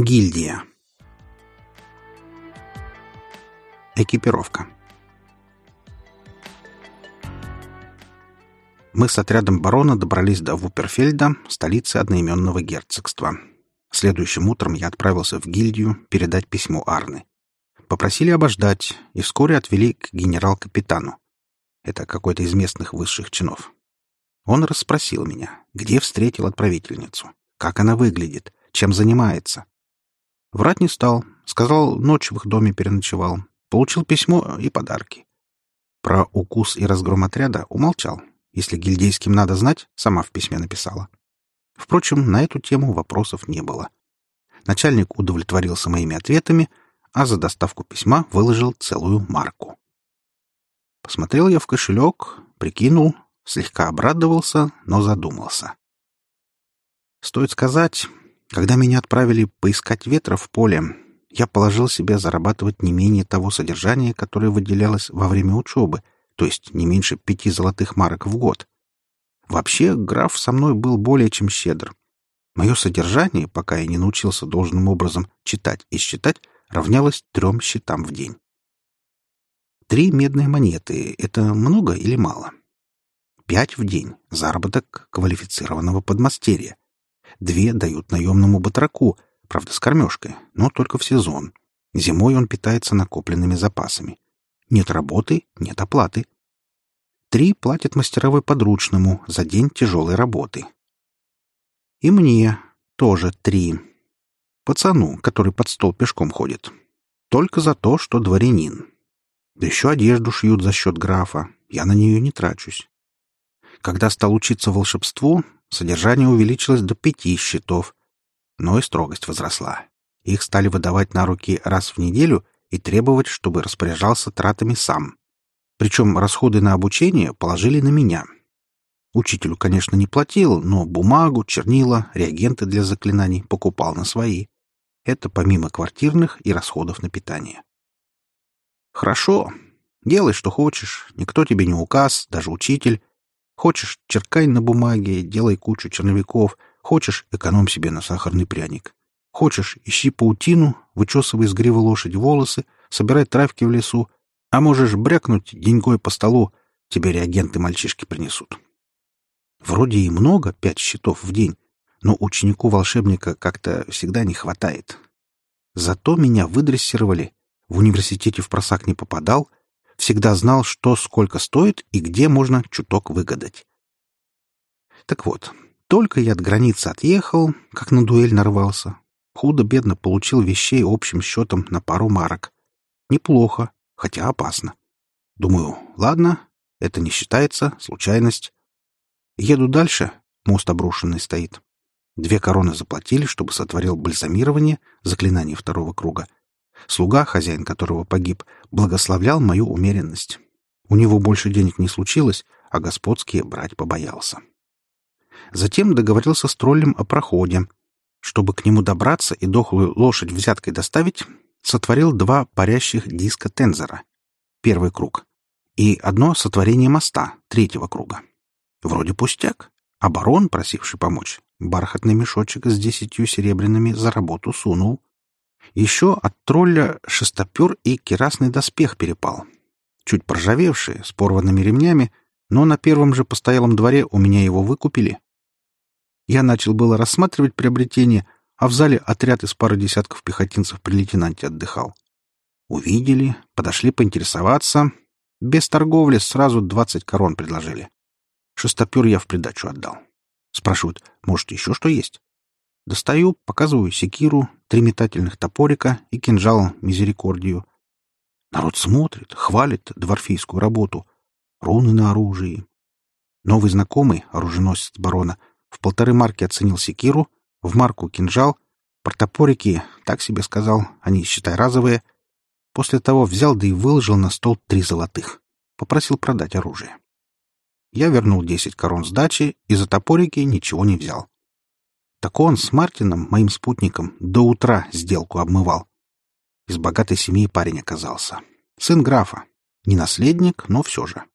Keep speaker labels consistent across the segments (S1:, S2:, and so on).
S1: Гильдия. Экипировка. Мы с отрядом барона добрались до Вупперфельда, столицы одноименного герцогства. Следующим утром я отправился в гильдию передать письмо Арны. Попросили обождать и вскоре отвели к генерал-капитану. Это какой-то из местных высших чинов. Он расспросил меня, где встретил отправительницу, как она выглядит, чем занимается. Врать не стал, сказал, ночь в их доме переночевал, получил письмо и подарки. Про укус и разгром отряда умолчал. Если гильдейским надо знать, сама в письме написала. Впрочем, на эту тему вопросов не было. Начальник удовлетворился моими ответами, а за доставку письма выложил целую марку. Посмотрел я в кошелек, прикинул, слегка обрадовался, но задумался. Стоит сказать, когда меня отправили поискать ветра в поле, я положил себе зарабатывать не менее того содержания, которое выделялось во время учебы, то есть не меньше 5 золотых марок в год. Вообще, граф со мной был более чем щедр. Мое содержание, пока я не научился должным образом читать и считать, равнялось 3 счетам в день. 3 медные монеты — это много или мало? 5 в день — заработок квалифицированного подмастерья. 2 дают наемному батраку, правда, с кормежкой, но только в сезон. Зимой он питается накопленными запасами. Нет работы — нет оплаты. 3 платят мастеровой подручному за день тяжелой работы. И мне тоже 3. Пацану, который под стол пешком ходит. Только за то, что дворянин. Да еще одежду шьют за счет графа. Я на нее не трачусь. Когда стал учиться волшебству, содержание увеличилось до 5 счетов. Но и строгость возросла. Их стали выдавать на руки раз в неделю и требовать, чтобы распоряжался тратами сам. Причем расходы на обучение положили на меня. Учителю, конечно, не платил, но бумагу, чернила, реагенты для заклинаний покупал на свои. Это помимо квартирных и расходов на питание. Хорошо. Делай, что хочешь. Никто тебе не указ, даже учитель. Хочешь — черкай на бумаге, делай кучу черновиков. Хочешь — экономь себе на сахарный пряник. Хочешь — ищи паутину, вычесывай с гривы лошади волосы, собирай травки в лесу. А можешь брякнуть деньгой по столу, тебе реагенты мальчишки принесут. Вроде и много, 5 счетов в день, но ученику-волшебника как-то всегда не хватает. Зато меня выдрессировали, в университете в просак не попадал, всегда знал, что сколько стоит и где можно чуток выгадать. Так вот, только я от границы отъехал, как на дуэль нарвался. Худо-бедно получил вещей общим счетом на пару марок. Неплохо, хотя опасно. Думаю, ладно, это не считается, случайность. Еду дальше, мост обрушенный стоит. 2 короны заплатили, чтобы сотворил бальзамирование, заклинание 2-го круга. Слуга, хозяин которого погиб, благословлял мою умеренность. У него больше денег не случилось, а господские брать побоялся. Затем договорился с троллем о проходе. Чтобы к нему добраться и дохлую лошадь взяткой доставить, сотворил 2 парящих диска Тензора, 1-й круг, и 1 сотворение моста, 3-го круга. Вроде пустяк, а барон, просивший помочь, бархатный мешочек с 10 серебряными за работу сунул. Еще от тролля шестопер и кирасный доспех перепал. Чуть проржавевший, с порванными ремнями, но на первом же постоялом дворе у меня его выкупили. Я начал было рассматривать приобретение, а в зале отряд из пары десятков пехотинцев при лейтенанте отдыхал. Увидели, подошли поинтересоваться. Без торговли сразу 20 корон предложили. Шестопер я в придачу отдал. Спрашивают, может, еще что есть? Достаю, показываю секиру, 3 метательных топорика и кинжал мизерикордию. Народ смотрит, хвалит дворфийскую работу. Руны на оружии. Новый знакомый, оруженосец барона, в 1,5 марки оценил секиру, в марку кинжал, про топорики, так себе сказал, они, считай, разовые. После того взял да и выложил на стол 3 золотых. Попросил продать оружие. Я вернул 10 корон сдачи и за топорики ничего не взял. Так он с Мартином, моим спутником, до утра сделку обмывал. Из богатой семьи парень оказался. Сын графа. Не наследник, но все же.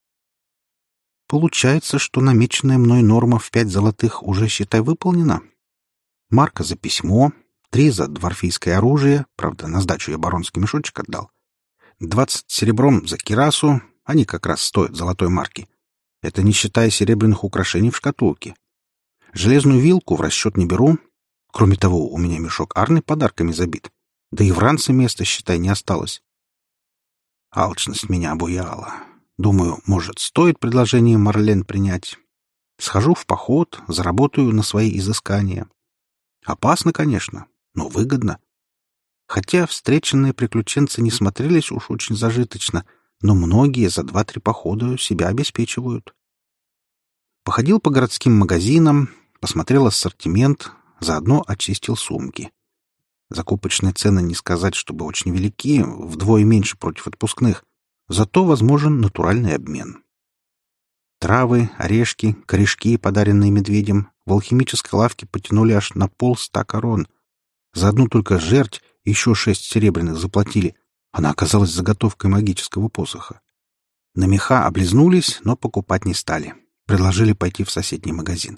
S1: Получается, что намеченная мной норма в 5 золотых уже, считай, выполнена. Марка за письмо, 3 за дворфийское оружие, правда, на сдачу я баронский мешочек отдал. 20 серебром за кирасу, они как раз стоят золотой марки. Это не считая серебряных украшений в шкатулке. Железную вилку в расчет не беру. Кроме того, у меня мешок Арны подарками забит. Да и в ранце места, считай, не осталось. Алчность меня обуяла. Думаю, может, стоит предложение Марлен принять. Схожу в поход, заработаю на свои изыскания. Опасно, конечно, но выгодно. Хотя встреченные приключенцы не смотрелись уж очень зажиточно, но многие за 2-3 похода себя обеспечивают. Походил по городским магазинам, посмотрел ассортимент, заодно очистил сумки. Закупочные цены не сказать, чтобы очень велики, вдвое меньше против отпускных, зато возможен натуральный обмен. Травы, орешки, корешки, подаренные медведем, в алхимической лавке потянули аж на 500 крон. За одну только жерть еще 6 серебряных заплатили. Она оказалась заготовкой магического посоха. На меха облизнулись, но покупать не стали. Предложили пойти в соседний магазин.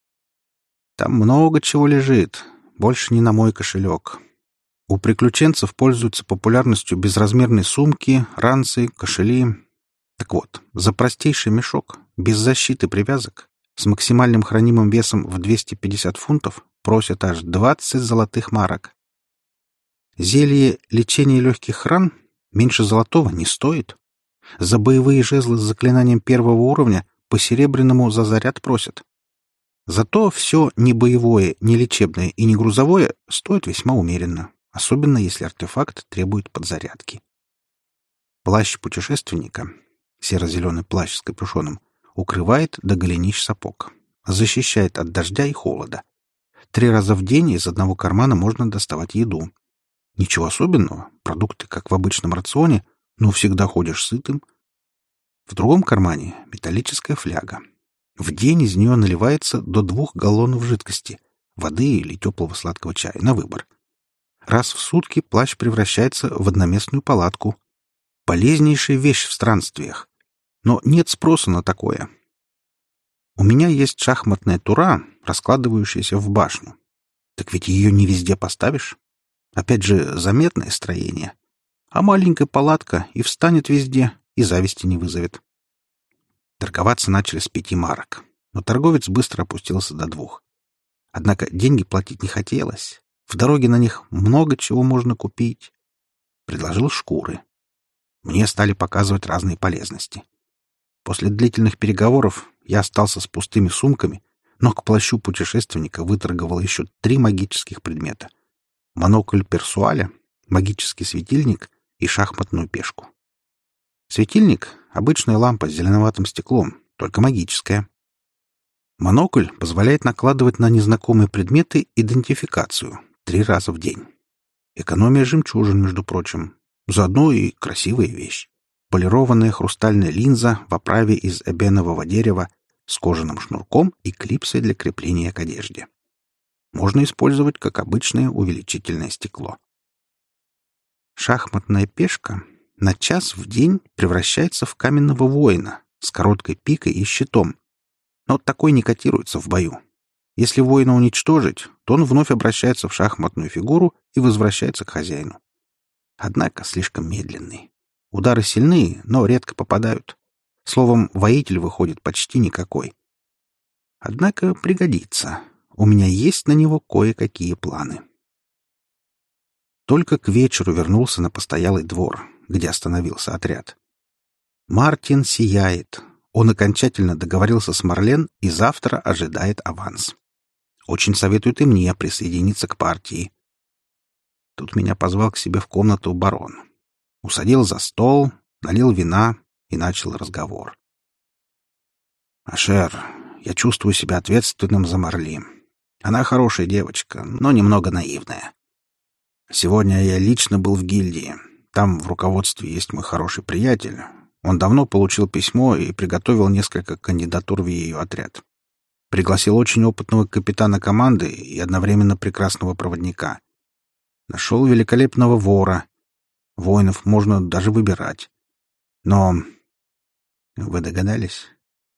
S1: Там много чего лежит, больше не на мой кошелек. У приключенцев пользуются популярностью безразмерные сумки, ранцы, кошели. Так вот, за простейший мешок, без защиты привязок, с максимальным хранимым весом в 250 фунтов просят аж 20 золотых марок. Зелье лечения легких ран меньше золотого не стоит. За боевые жезлы с заклинанием 1-го уровня по серебряному за заряд просят. Зато все не боевое, не лечебное и не грузовое стоит весьма умеренно, особенно если артефакт требует подзарядки. Плащ путешественника, серо-зеленый плащ с капюшоном, укрывает до голенищ сапог, защищает от дождя и холода. 3 раза в день из одного кармана можно доставать еду. Ничего особенного, продукты, как в обычном рационе, но всегда ходишь сытым. В другом кармане металлическая фляга. В день из нее наливается до 2 галлонов жидкости, воды или теплого сладкого чая, на выбор. Раз в сутки плащ превращается в одноместную палатку. Полезнейшая вещь в странствиях. Но нет спроса на такое. У меня есть шахматная тура, раскладывающаяся в башню. Так ведь ее не везде поставишь. Опять же, заметное строение. А маленькая палатка и встанет везде, и зависти не вызовет. Торговаться начали с 5 марок, но торговец быстро опустился до 2. Однако деньги платить не хотелось. В дороге на них много чего можно купить. Предложил шкуры. Мне стали показывать разные полезности. После длительных переговоров я остался с пустыми сумками, но к плащу путешественника выторговал еще 3 магических предмета. Монокль Персуаля, магический светильник и шахматную пешку. Светильник — обычная лампа с зеленоватым стеклом, только магическая. Монокль позволяет накладывать на незнакомые предметы идентификацию 3 раза в день. Экономия жемчужин, между прочим. Заодно и красивая вещь. Полированная хрустальная линза в оправе из эбенового дерева с кожаным шнурком и клипсой для крепления к одежде. Можно использовать как обычное увеличительное стекло. Шахматная пешка на час в день превращается в каменного воина с короткой пикой и щитом. Но такой не котируется в бою. Если воина уничтожить, то он вновь обращается в шахматную фигуру и возвращается к хозяину. Однако слишком медленный. Удары сильные, но редко попадают. Словом, воитель выходит почти никакой. Однако пригодится. У меня есть на него кое-какие планы. Только к вечеру вернулся на постоялый двор, где остановился отряд. Мартин сияет. Он окончательно договорился с Марлен и завтра ожидает аванс. Очень советует и мне присоединиться к партии. Тут меня позвал к себе в комнату барон. Усадил за стол, налил вина и начал разговор. «Ашер, я чувствую себя ответственным за Марли. Она хорошая девочка, но немного наивная. Сегодня я лично был в гильдии. Там в руководстве есть мой хороший приятель. Он давно получил письмо и приготовил несколько кандидатур в ее отряд. Пригласил очень опытного капитана команды и одновременно прекрасного проводника. Нашел великолепного вора. Воинов можно даже выбирать. Но... Вы догадались?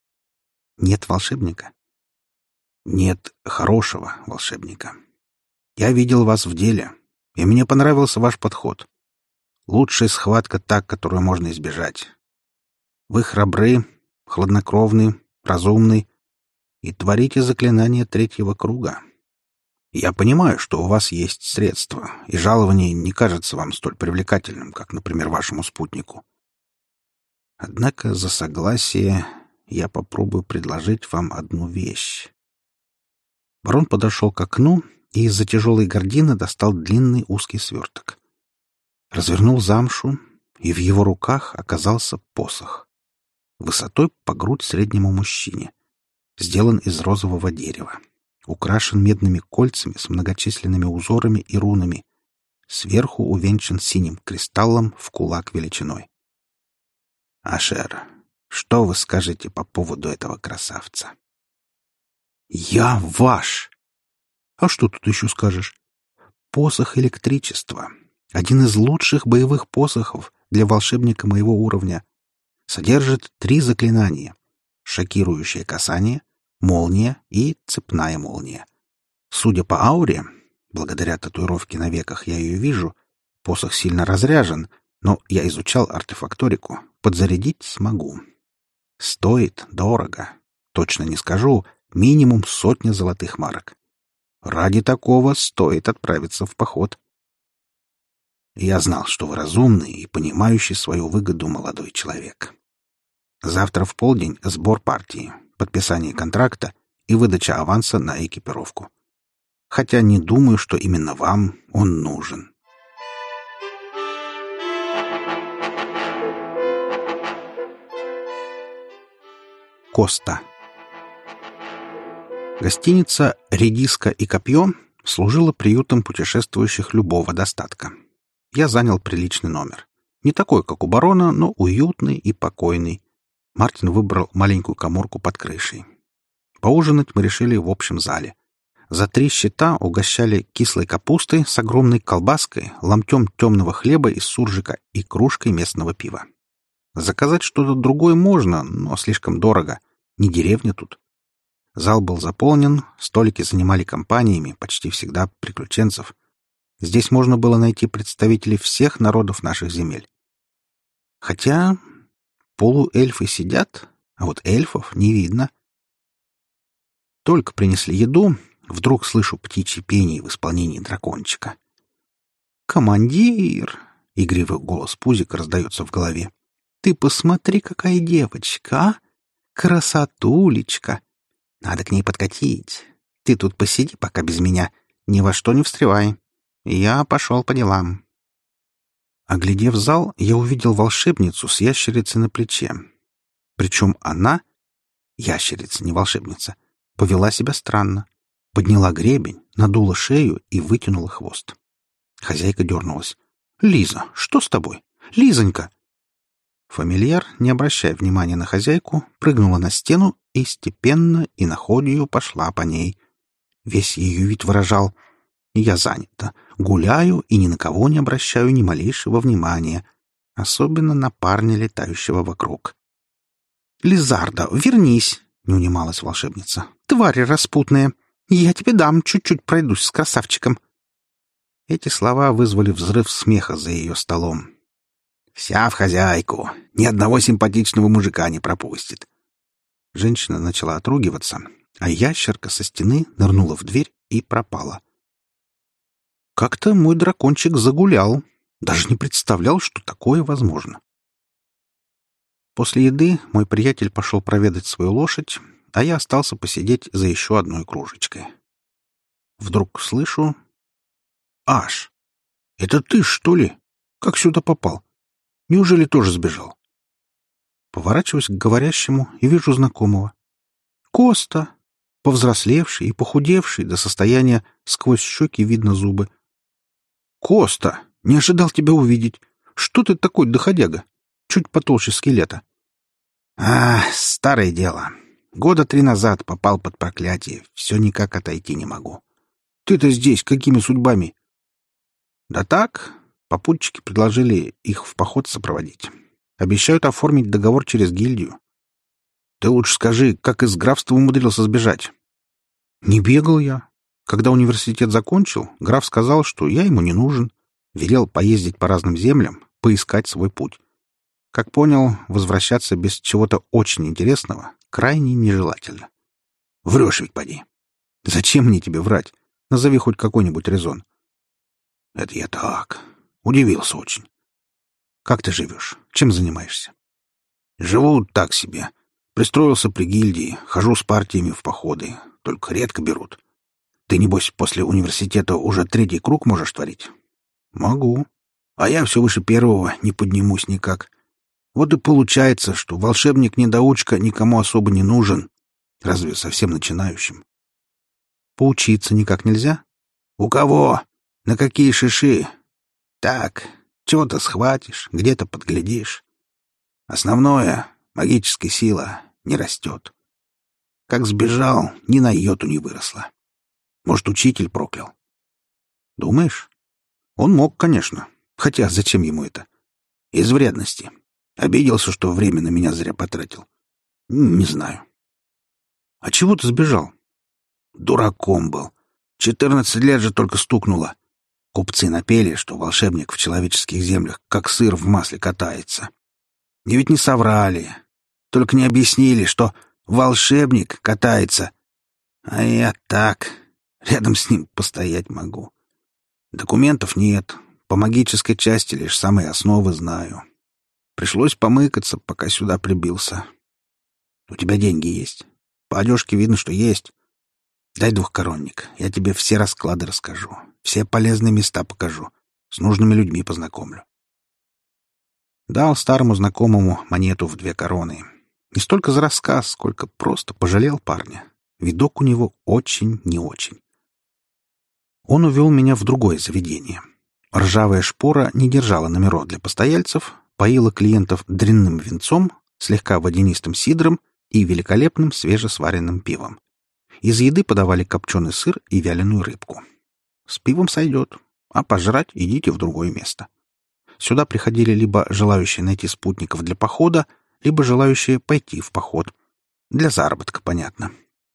S1: Нет волшебника. Нет хорошего волшебника. Я видел вас в деле, и мне понравился ваш подход. Лучшая схватка та, которую можно избежать. Вы храбры, хладнокровны, разумны и творите заклинания третьего круга. Я понимаю, что у вас есть средства, и жалование не кажется вам столь привлекательным, как, например, вашему спутнику. Однако за согласие я попробую предложить вам одну вещь. Барон подошел к окну и из-за тяжелой гардины достал длинный узкий сверток. Развернул замшу, и в его руках оказался посох. Высотой по грудь среднему мужчине. Сделан из розового дерева. Украшен медными кольцами с многочисленными узорами и рунами. Сверху увенчан синим кристаллом в кулак величиной. Ашер, что вы скажете по поводу этого красавца? Я ваш! А что тут еще скажешь? Посох электричества. Один из лучших боевых посохов для волшебника моего уровня. Содержит 3 заклинания. Шокирующее касание, молния и цепная молния. Судя по ауре, благодаря татуировке на веках я ее вижу, посох сильно разряжен, но я изучал артефакторику, подзарядить смогу. Стоит дорого. Точно не скажу, минимум 100 золотых марок. Ради такого стоит отправиться в поход. Я знал, что вы разумный и понимающий свою выгоду молодой человек. Завтра в полдень сбор партии, подписание контракта и выдача аванса на экипировку. Хотя не думаю, что именно вам он нужен. Коста. Гостиница «Редиска и копье» служила приютом путешествующих любого достатка. Я занял приличный номер. Не такой, как у барона, но уютный и покойный. Мартин выбрал маленькую каморку под крышей. Поужинать мы решили в общем зале. За 3 щита угощали кислой капустой с огромной колбаской, ломтем темного хлеба из суржика и кружкой местного пива. Заказать что-то другое можно, но слишком дорого. Не деревня тут. Зал был заполнен, столики занимали компаниями, почти всегда приключенцев. Здесь можно было найти представителей всех народов наших земель. Хотя полуэльфы сидят, а вот эльфов не видно. Только принесли еду, вдруг слышу птичье пение в исполнении дракончика. «Командир!» — игривый голос Пузика раздается в голове. «Ты посмотри, какая девочка, а! Красотулечка! Надо к ней подкатить. Ты тут посиди пока без меня, ни во что не встревай. Я пошел по делам». Оглядев зал, я увидел волшебницу с ящерицей на плече. Причем она, ящерица, не волшебница, повела себя странно. Подняла гребень, надула шею и вытянула хвост. Хозяйка дернулась. «Лиза, что с тобой? Лизонька!» Фамильяр, не обращая внимания на хозяйку, прыгнула на стену и степенно и находью пошла по ней. Весь ее вид выражал: «Я занята, гуляю и ни на кого не обращаю ни малейшего внимания, особенно на парня, летающего вокруг». «Лизарда, вернись!» — не унималась волшебница. «Твари распутные! Я тебе дам, чуть-чуть пройдусь с красавчиком!» Эти слова вызвали взрыв смеха за ее столом. «Вся в хозяйку! Ни одного симпатичного мужика не пропустит!» Женщина начала отругиваться, а ящерка со стены нырнула в дверь и пропала. Как-то мой дракончик загулял. Даже не представлял, что такое возможно. После еды мой приятель пошел проведать свою лошадь, а я остался посидеть за еще одной кружечкой. Вдруг слышу: «Аш, это ты, что ли? Как сюда попал? Неужели тоже сбежал?» Поворачиваюсь к говорящему и вижу знакомого. Коста, повзрослевший и похудевший до состояния сквозь щеки видно зубы. «Коста, не ожидал тебя увидеть. Что ты такой доходяга? Чуть потолще скелета». Старое дело. 3 года назад попал под проклятие. Все никак отойти не могу». «Ты-то здесь какими судьбами?» «Да так, попутчики предложили их в поход сопроводить. Обещают оформить договор через гильдию». «Ты лучше скажи, как из графства умудрился сбежать?» «Не бегал я. Когда университет закончил, граф сказал, что я ему не нужен, велел поездить по разным землям, поискать свой путь. Как понял, возвращаться без чего-то очень интересного крайне нежелательно. Врешь ведь, поди. Зачем мне тебе врать? Назови хоть какой-нибудь резон. Это я так. Удивился очень. Как ты живешь? Чем занимаешься? Живу так себе. Пристроился при гильдии, хожу с партиями в походы. Только редко берут. Ты, небось, после университета уже 3-й круг можешь творить? Могу. А я все выше 1-го не поднимусь никак. Вот и получается, что волшебник-недоучка никому особо не нужен. Разве совсем начинающим? Поучиться никак нельзя? У кого? На какие шиши? Так, чего-то схватишь, где-то подглядишь. Основное — магическая сила не растет. Как сбежал, ни на йоту не выросла. Может, учитель проклял? Думаешь? Он мог, конечно. Хотя зачем ему это? Из вредности. Обиделся, что время на меня зря потратил. Не знаю. А чего ты сбежал? Дураком был. 14 лет же только стукнуло. Купцы напели, что волшебник в человеческих землях как сыр в масле катается. И ведь не соврали. Только не объяснили, что волшебник катается. А я так, рядом с ним постоять могу. Документов нет. По магической части лишь самые основы знаю. Пришлось помыкаться, пока сюда прибился. У тебя деньги есть? По одежке видно, что есть. Дай 2-коронник, я тебе все расклады расскажу, все полезные места покажу, с нужными людьми познакомлю. Дал старому знакомому монету в 2 короны. Не столько за рассказ, сколько просто пожалел парня. Видок у него очень не очень. Он увел меня в другое заведение. Ржавая шпора не держала номеров для постояльцев, поила клиентов дрянным винцом, слегка водянистым сидром и великолепным свежесваренным пивом. Из еды подавали копченый сыр и вяленую рыбку. С пивом сойдет, а пожрать идите в другое место. Сюда приходили либо желающие найти спутников для похода, либо желающие пойти в поход. Для заработка, понятно.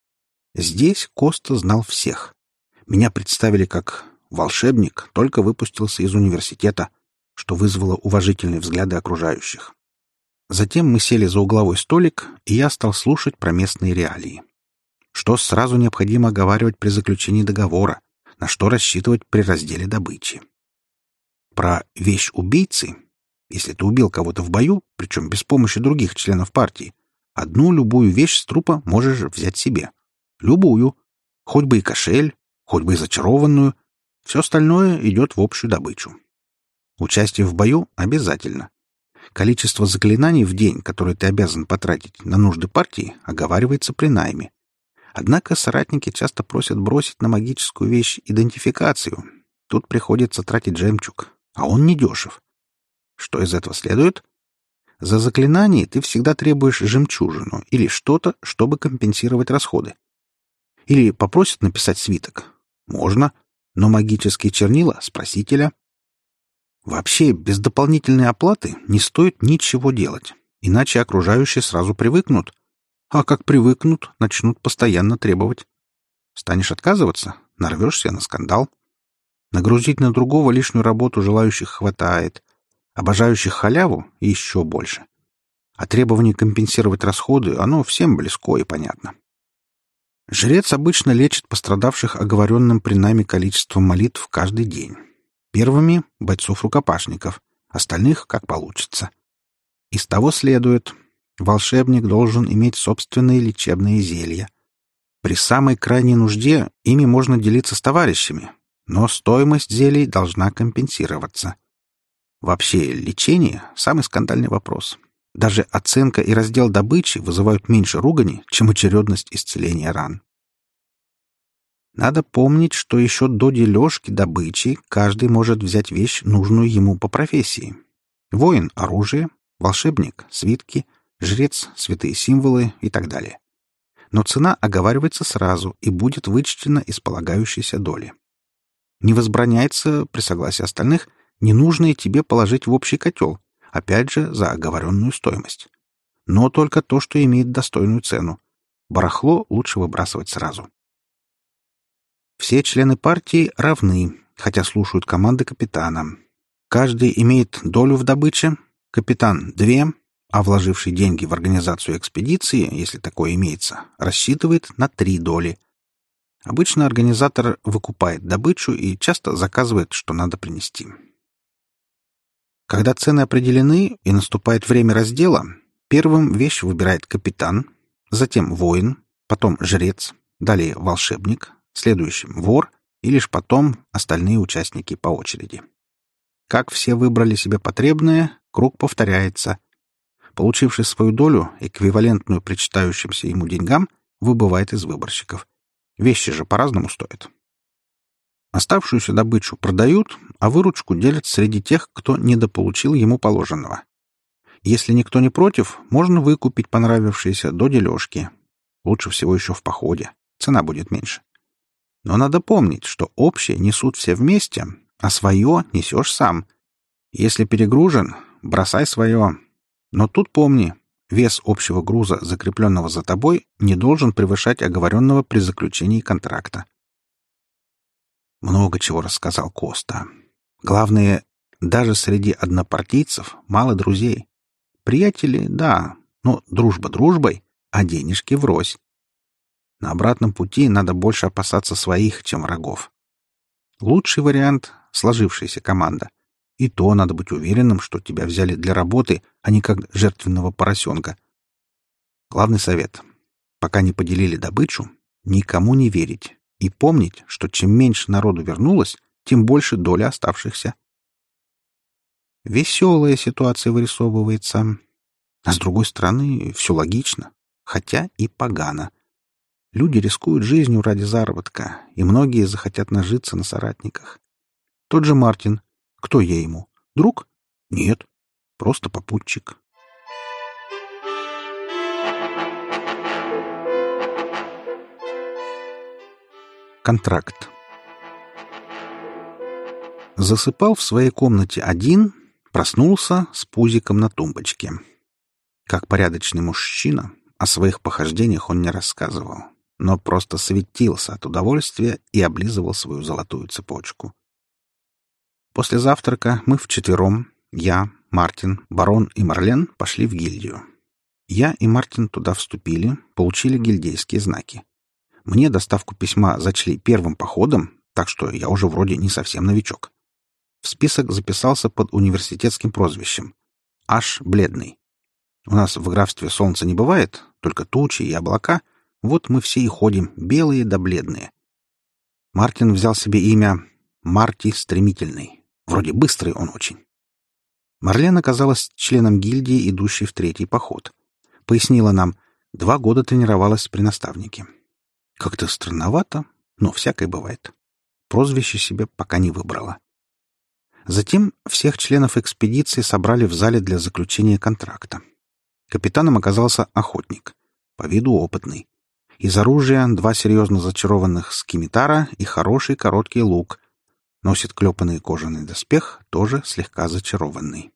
S1: Здесь Коста знал всех. Меня представили как волшебник, только выпустился из университета, что вызвало уважительные взгляды окружающих. Затем мы сели за угловой столик, и я стал слушать про местные реалии. Что сразу необходимо оговаривать при заключении договора, на что рассчитывать при разделе добычи. Про вещь убийцы, если ты убил кого-то в бою, причем без помощи других членов партии, одну любую вещь с трупа можешь взять себе. Любую. Хоть бы и кошель, хоть бы и зачарованную. Все остальное идет в общую добычу. Участие в бою обязательно. Количество заклинаний в день, которые ты обязан потратить на нужды партии, оговаривается при найме. Однако соратники часто просят бросить на магическую вещь идентификацию. Тут приходится тратить жемчуг, а он недешев. Что из этого следует? За заклинание ты всегда требуешь жемчужину или что-то, чтобы компенсировать расходы. Или попросят написать свиток. Можно, но магические чернила — с просителя. Вообще, без дополнительной оплаты не стоит ничего делать, иначе окружающие сразу привыкнут. А как привыкнут, начнут постоянно требовать. Станешь отказываться — нарвешься на скандал. Нагрузить на другого лишнюю работу желающих хватает, обожающих халяву — еще больше. А требование компенсировать расходы — оно всем близко и понятно. Жрец обычно лечит пострадавших оговоренным при найме количеством молитв каждый день. Первыми — бойцов-рукопашников, остальных — как получится. Из того следует, волшебник должен иметь собственные лечебные зелья. При самой крайней нужде ими можно делиться с товарищами, но стоимость зелий должна компенсироваться. Вообще, лечение — самый скандальный вопрос. Даже оценка и раздел добычи вызывают меньше ругани, чем очередность исцеления ран. Надо помнить, что еще до дележки добычи каждый может взять вещь, нужную ему по профессии. Воин — оружие, волшебник — свитки, жрец — святые символы и так далее. Но цена оговаривается сразу и будет вычтена из полагающейся доли. Не возбраняется, при согласии остальных, ненужное тебе положить в общий котел, опять же, за оговоренную стоимость. Но только то, что имеет достойную цену. Барахло лучше выбрасывать сразу. Все члены партии равны, хотя слушают команды капитана. Каждый имеет долю в добыче, капитан — 2, а вложивший деньги в организацию экспедиции, если такое имеется, рассчитывает на 3 доли. Обычно организатор выкупает добычу и часто заказывает, что надо принести. Когда цены определены и наступает время раздела, первым вещь выбирает капитан, затем воин, потом жрец, далее волшебник, следующим вор и лишь потом остальные участники по очереди. Как все выбрали себе потребное, круг повторяется. Получивший свою долю, эквивалентную причитающимся ему деньгам, выбывает из выборщиков. Вещи же по-разному стоят. Оставшуюся добычу продают, а выручку делят среди тех, кто недополучил ему положенного. Если никто не против, можно выкупить понравившиеся до дележки. Лучше всего еще в походе. Цена будет меньше. Но надо помнить, что общее несут все вместе, а свое несешь сам. Если перегружен, бросай свое. Но тут помни, вес общего груза, закрепленного за тобой, не должен превышать оговоренного при заключении контракта. Много чего рассказал Коста. Главное, даже среди однопартийцев мало друзей. Приятели — да, но дружба дружбой, а денежки врозь. На обратном пути надо больше опасаться своих, чем врагов. Лучший вариант — сложившаяся команда. И то надо быть уверенным, что тебя взяли для работы, а не как жертвенного поросенка. Главный совет. Пока не поделили добычу, никому не верить и помнить, что чем меньше народу вернулось, тем больше доля оставшихся. Веселая ситуация вырисовывается. А с другой стороны, все логично, хотя и погано. Люди рискуют жизнью ради заработка, и многие захотят нажиться на соратниках. Тот же Мартин. Кто я ему? Друг? Нет, просто попутчик. Контракт. Засыпал в своей комнате один, проснулся с пузиком на тумбочке. Как порядочный мужчина, о своих похождениях он не рассказывал, но просто светился от удовольствия и облизывал свою золотую цепочку. После завтрака мы вчетвером, я, Мартин, барон и Марлен, пошли в гильдию. Я и Мартин туда вступили, получили гильдейские знаки. Мне доставку письма зачли первым походом, так что я уже вроде не совсем новичок. В список записался под университетским прозвищем — Аш Бледный. У нас в графстве солнца не бывает, только тучи и облака, вот мы все и ходим, белые да бледные. Мартин взял себе имя Марти Стремительный. Вроде быстрый он очень. Марлен оказалась членом гильдии, идущей в 3-й поход. Пояснила нам, 2 года тренировалась при наставнике. Как-то странновато, но всякое бывает. Прозвище себе пока не выбрала. Затем всех членов экспедиции собрали в зале для заключения контракта. Капитаном оказался охотник, по виду опытный. Из оружия 2 серьезно зачарованных скимитара и хороший короткий лук. Носит клепанный кожаный доспех, тоже слегка зачарованный.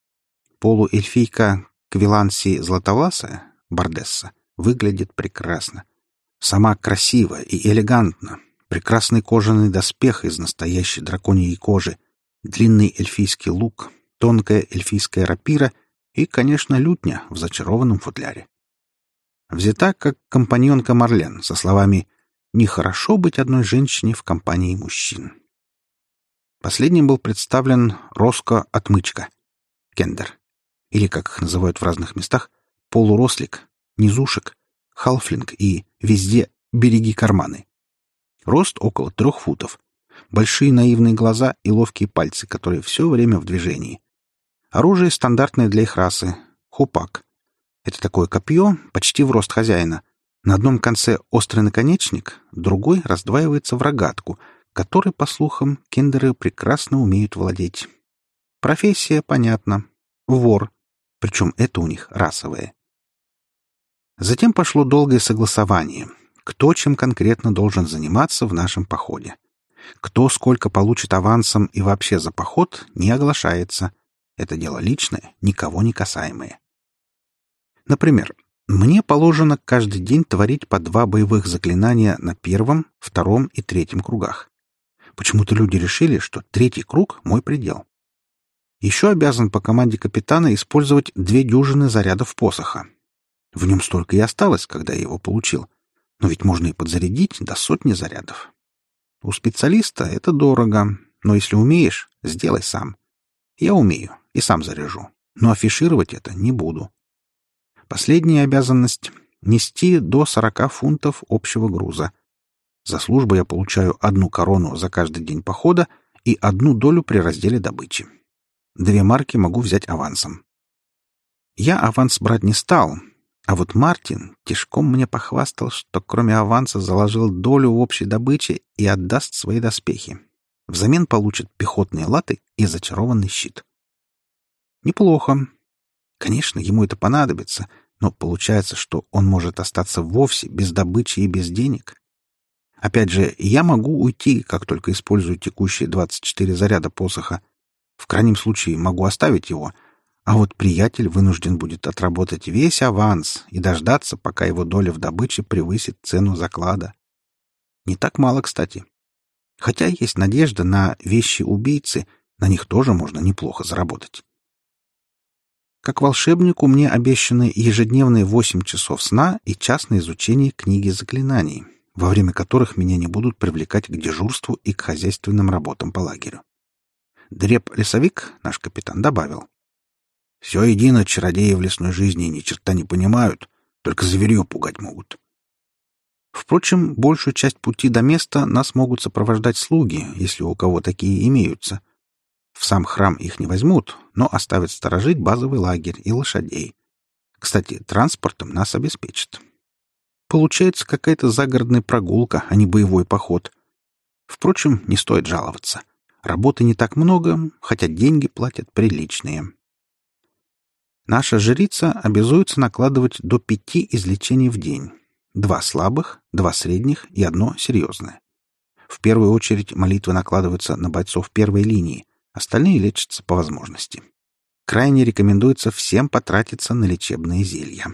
S1: Полуэльфийка Квиланси Златовласая, Бардесса, выглядит прекрасно. Сама красива и элегантна. Прекрасный кожаный доспех из настоящей драконьей кожи, длинный эльфийский лук, тонкая эльфийская рапира и, конечно, лютня в зачарованном футляре. Взята как компаньонка Марлен со словами «Нехорошо быть одной женщине в компании мужчин». Последним был представлен Роско Отмычка, Кендер, или, как их называют в разных местах, полурослик, низушек, халфлинг и везде береги карманы. Рост около 3 футов, большие наивные глаза и ловкие пальцы, которые все время в движении. Оружие стандартное для их расы — хупак. Это такое копье, почти в рост хозяина. На одном конце острый наконечник, другой раздваивается в рогатку, которой, по слухам, кендеры прекрасно умеют владеть. Профессия понятна. Вор. Причем это у них расовое. Затем пошло долгое согласование. Кто чем конкретно должен заниматься в нашем походе. Кто сколько получит авансом и вообще за поход, не оглашается. Это дело личное, никого не касаемое. Например, Мне положено каждый день творить по 2 боевых заклинания на первом, втором и третьем кругах. Почему-то люди решили, что третий круг — мой предел. Еще обязан по команде капитана использовать 2 дюжины зарядов посоха. В нем столько и осталось, когда я его получил. Но ведь можно и подзарядить до 100 зарядов. У специалиста это дорого, но если умеешь, сделай сам. Я умею и сам заряжу, но афишировать это не буду. Последняя обязанность — нести до 40 фунтов общего груза. За службу я получаю 1 корону за каждый день похода и 1 долю при разделе добычи. 2 марки могу взять авансом. Я аванс брать не стал, а вот Мартин тишком мне похвастал, что кроме аванса заложил долю в общей добыче и отдаст свои доспехи. Взамен получит пехотные латы и зачарованный щит. Неплохо. Конечно, ему это понадобится, но получается, что он может остаться вовсе без добычи и без денег. Опять же, я могу уйти, как только использую текущие 24 заряда посоха. В крайнем случае могу оставить его, а вот приятель вынужден будет отработать весь аванс и дождаться, пока его доля в добыче превысит цену заклада. Не так мало, кстати. Хотя есть надежда на вещи-убийцы, на них тоже можно неплохо заработать. Как волшебнику мне обещаны ежедневные 8 часов сна и час на изучение книги заклинаний, во время которых меня не будут привлекать к дежурству и к хозяйственным работам по лагерю. Дреб-лесовик, наш капитан, добавил: «Все едино, чародеи в лесной жизни ни черта не понимают, только зверье пугать могут». Впрочем, большую часть пути до места нас могут сопровождать слуги, если у кого такие имеются. В сам храм их не возьмут, но оставят сторожить базовый лагерь и лошадей. Кстати, транспортом нас обеспечат. Получается какая-то загородная прогулка, а не боевой поход. Впрочем, не стоит жаловаться. Работы не так много, хотя деньги платят приличные. Наша жрица обязуется накладывать до 5 излечений в день. 2 слабых, 2 средних и 1 серьезное. В первую очередь молитвы накладываются на бойцов первой линии, остальные лечатся по возможности. Крайне рекомендуется всем потратиться на лечебные зелья.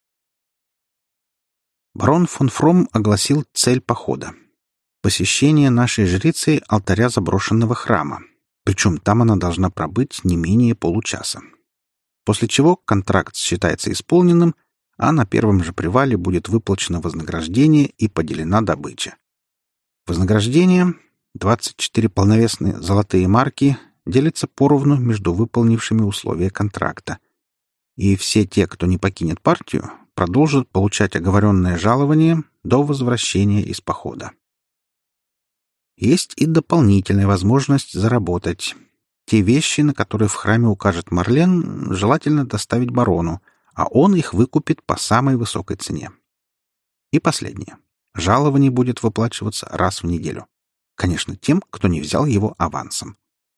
S1: Барон фон Фром огласил цель похода. Посещение нашей жрицы алтаря заброшенного храма. Причем там она должна пробыть не менее получаса. После чего контракт считается исполненным, а на первом же привале будет выплачено вознаграждение и поделена добыча. Вознаграждение — 24 полновесные золотые марки — делится поровну между выполнившими условия контракта. И все те, кто не покинет партию, продолжат получать оговоренное жалование до возвращения из похода. Есть и дополнительная возможность заработать. Те вещи, на которые в храме укажет Марлен, желательно доставить барону, а он их выкупит по самой высокой цене. И последнее. Жалование будет выплачиваться раз в неделю. Конечно, тем, кто не взял его авансом.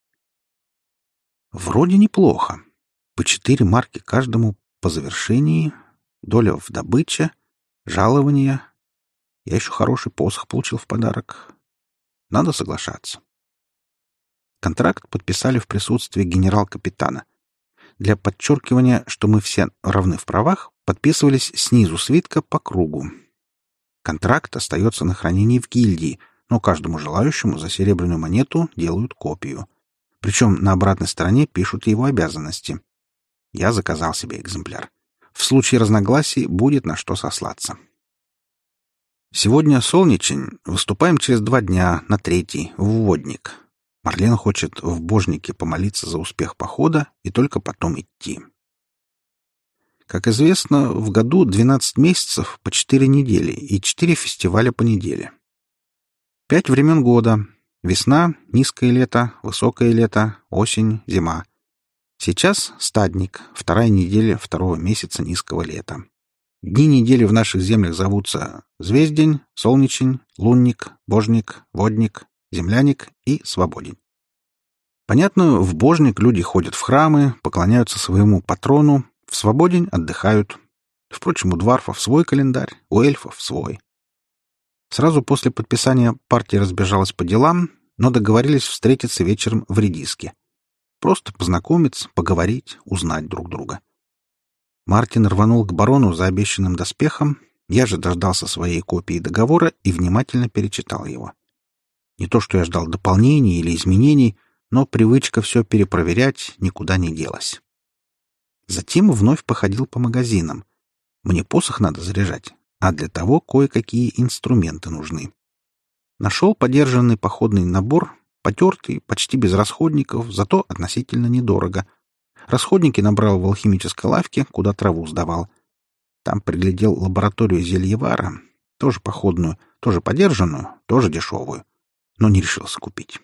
S1: Вроде неплохо. По 4 марки каждому по завершении, доля в добыче, жалование. Я еще хороший посох получил в подарок. Надо соглашаться. Контракт подписали в присутствии генерал-капитана. Для подчеркивания, что мы все равны в правах, подписывались снизу свитка по кругу. Контракт остается на хранении в гильдии, но каждому желающему за серебряную монету делают копию. Причем на обратной стороне пишут его обязанности. Я заказал себе экземпляр. В случае разногласий будет на что сослаться. Сегодня солнечень, выступаем через 2 дня, на 3-й, в Водник. Марлен хочет в Божнике помолиться за успех похода и только потом идти. Как известно, в году 12 месяцев по 4 недели и 4 фестиваля по неделе. 5 времен года. Весна, низкое лето, высокое лето, осень, зима. Сейчас стадник, 2-я неделя 2-го месяца низкого лета. Дни недели в наших землях зовутся Звездень, Солнечень, Лунник, Божник, Водник, Земляник и Свободень. Понятно, в Божник люди ходят в храмы, поклоняются своему патрону, в Свободень отдыхают. Впрочем, у дварфов свой календарь, у эльфов свой. Сразу после подписания партия разбежалась по делам, но договорились встретиться вечером в редиске. Просто познакомиться, поговорить, узнать друг друга. Мартин рванул к барону за обещанным доспехом, я же дождался своей копии договора и внимательно перечитал его. Не то, что я ждал дополнений или изменений, но привычка все перепроверять никуда не делась. Затем вновь походил по магазинам. Мне посох надо заряжать, а для того кое-какие инструменты нужны. Нашел подержанный походный набор, потертый, почти без расходников, зато относительно недорого. Расходники набрал в алхимической лавке, куда траву сдавал. Там приглядел лабораторию зельевара, тоже походную, тоже подержанную, тоже дешевую, но не решился купить.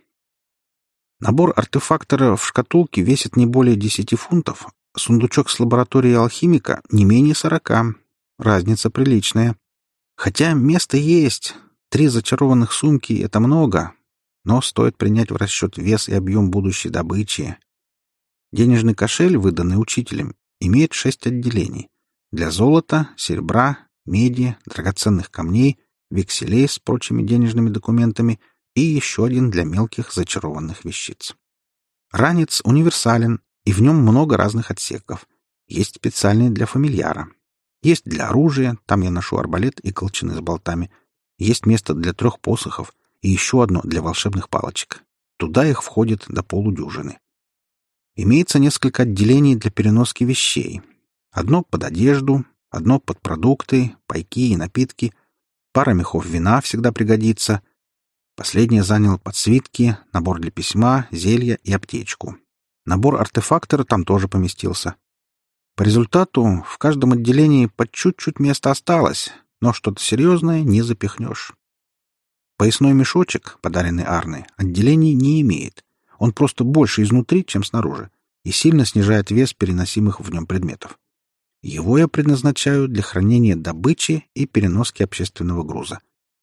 S1: Набор артефактора в шкатулке весит не более 10 фунтов, сундучок с лабораторией алхимика не менее 40. Разница приличная. Хотя место есть. 3 зачарованных сумки — это много, но стоит принять в расчет вес и объем будущей добычи. Денежный кошель, выданный учителем, имеет 6 отделений. Для золота, серебра, меди, драгоценных камней, векселей с прочими денежными документами и еще один для мелких зачарованных вещиц. Ранец универсален, и в нем много разных отсеков. Есть специальный для фамильяра. Есть для оружия, там я ношу арбалет и колчаны с болтами. Есть место для 3 посохов и еще одно для волшебных палочек. Туда их входит до полудюжины. Имеется несколько отделений для переноски вещей. Одно под одежду, одно под продукты, пайки и напитки. Пара мехов вина всегда пригодится. Последнее занял подсвитки, набор для письма, зелья и аптечку. Набор артефактора там тоже поместился. По результату в каждом отделении по чуть-чуть места осталось, но что-то серьезное не запихнешь. Поясной мешочек, подаренный Арной, отделений не имеет. Он просто больше изнутри, чем снаружи, и сильно снижает вес переносимых в нем предметов. Его я предназначаю для хранения добычи и переноски общественного груза.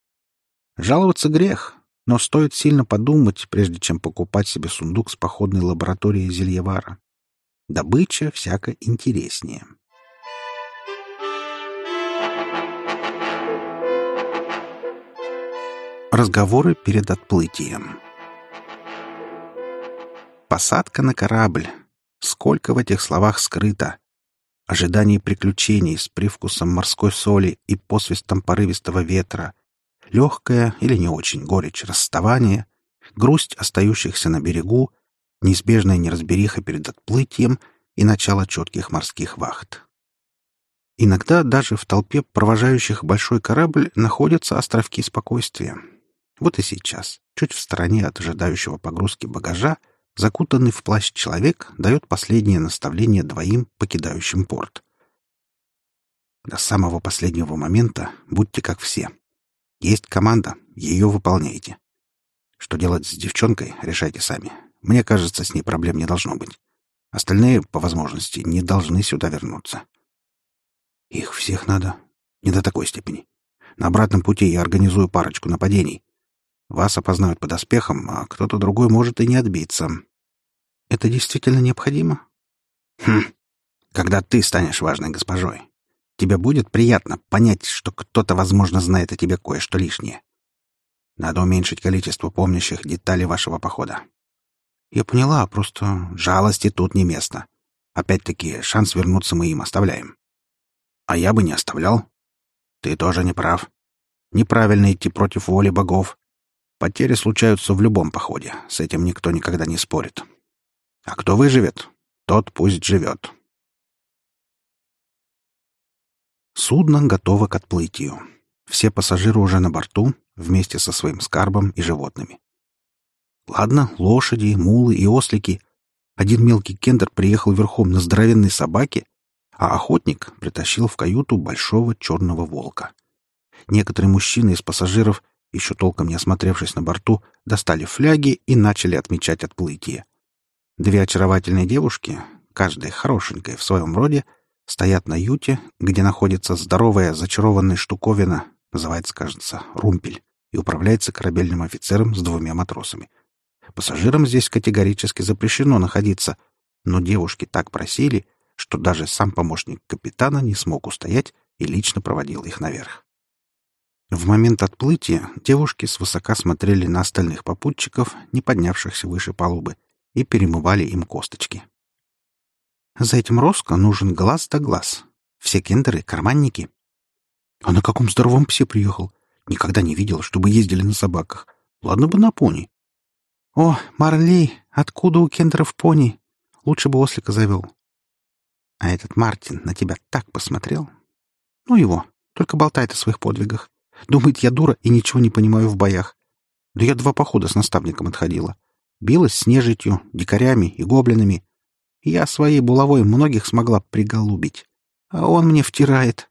S1: Жаловаться грех, но стоит сильно подумать, прежде чем покупать себе сундук с походной лабораторией зельевара. Добыча всяко интереснее. Разговоры перед отплытием. Посадка на корабль. Сколько в этих словах скрыто. Ожидание приключений с привкусом морской соли и посвистом порывистого ветра. Легкая или не очень горечь расставания. Грусть остающихся на берегу. Неизбежная неразбериха перед отплытием и начало четких морских вахт. Иногда даже в толпе провожающих большой корабль находятся островки спокойствия. Вот и сейчас, чуть в стороне от ожидающего погрузки багажа, закутанный в плащ человек дает последнее наставление 2, покидающим порт. До самого последнего момента будьте как все. Есть команда, ее выполняйте. Что делать с девчонкой, решайте сами. Мне кажется, с ней проблем не должно быть. Остальные, по возможности, не должны сюда вернуться. Их всех надо. Не до такой степени. На обратном пути я организую парочку нападений. Вас опознают по доспехам, а кто-то другой может и не отбиться. Это действительно необходимо? Когда ты станешь важной госпожой, тебе будет приятно понять, что кто-то, возможно, знает о тебе кое-что лишнее. Надо уменьшить количество помнящих деталей вашего похода. Я поняла, просто жалости тут не место. Опять-таки, шанс вернуться мы им оставляем. А я бы не оставлял. Ты тоже не прав. Неправильно идти против воли богов. Потери случаются в любом походе. С этим никто никогда не спорит. А кто выживет, тот пусть живет. Судно готово к отплытию. Все пассажиры уже на борту, вместе со своим скарбом и животными. Ладно, лошади, мулы и ослики. Один мелкий кендер приехал верхом на здоровенной собаке, а охотник притащил в каюту большого черного волка. Некоторые мужчины из пассажиров, еще толком не осмотревшись на борту, достали фляги и начали отмечать отплытие. 2 очаровательные девушки, каждая хорошенькая в своем роде, стоят на юте, где находится здоровая зачарованная штуковина, называется, кажется, румпель, и управляется корабельным офицером с 2 матросами. Пассажирам здесь категорически запрещено находиться, но девушки так просили, что даже сам помощник капитана не смог устоять и лично проводил их наверх. В момент отплытия девушки свысока смотрели на остальных попутчиков, не поднявшихся выше палубы, и перемывали им косточки. «За этим Роско нужен глаз да глаз. Все кендеры — карманники. А на каком здоровом псе приехал? Никогда не видел, чтобы ездили на собаках. Ладно бы на пони. О, Марли, откуда у кендеров пони? Лучше бы ослика завел. А этот Мартин на тебя так посмотрел. Ну его, только болтает о своих подвигах. Думает, я дура и ничего не понимаю в боях. Да я 2 похода с наставником отходила. Билась с нежитью, дикарями и гоблинами. Я своей булавой многих смогла приголубить. А он мне втирает.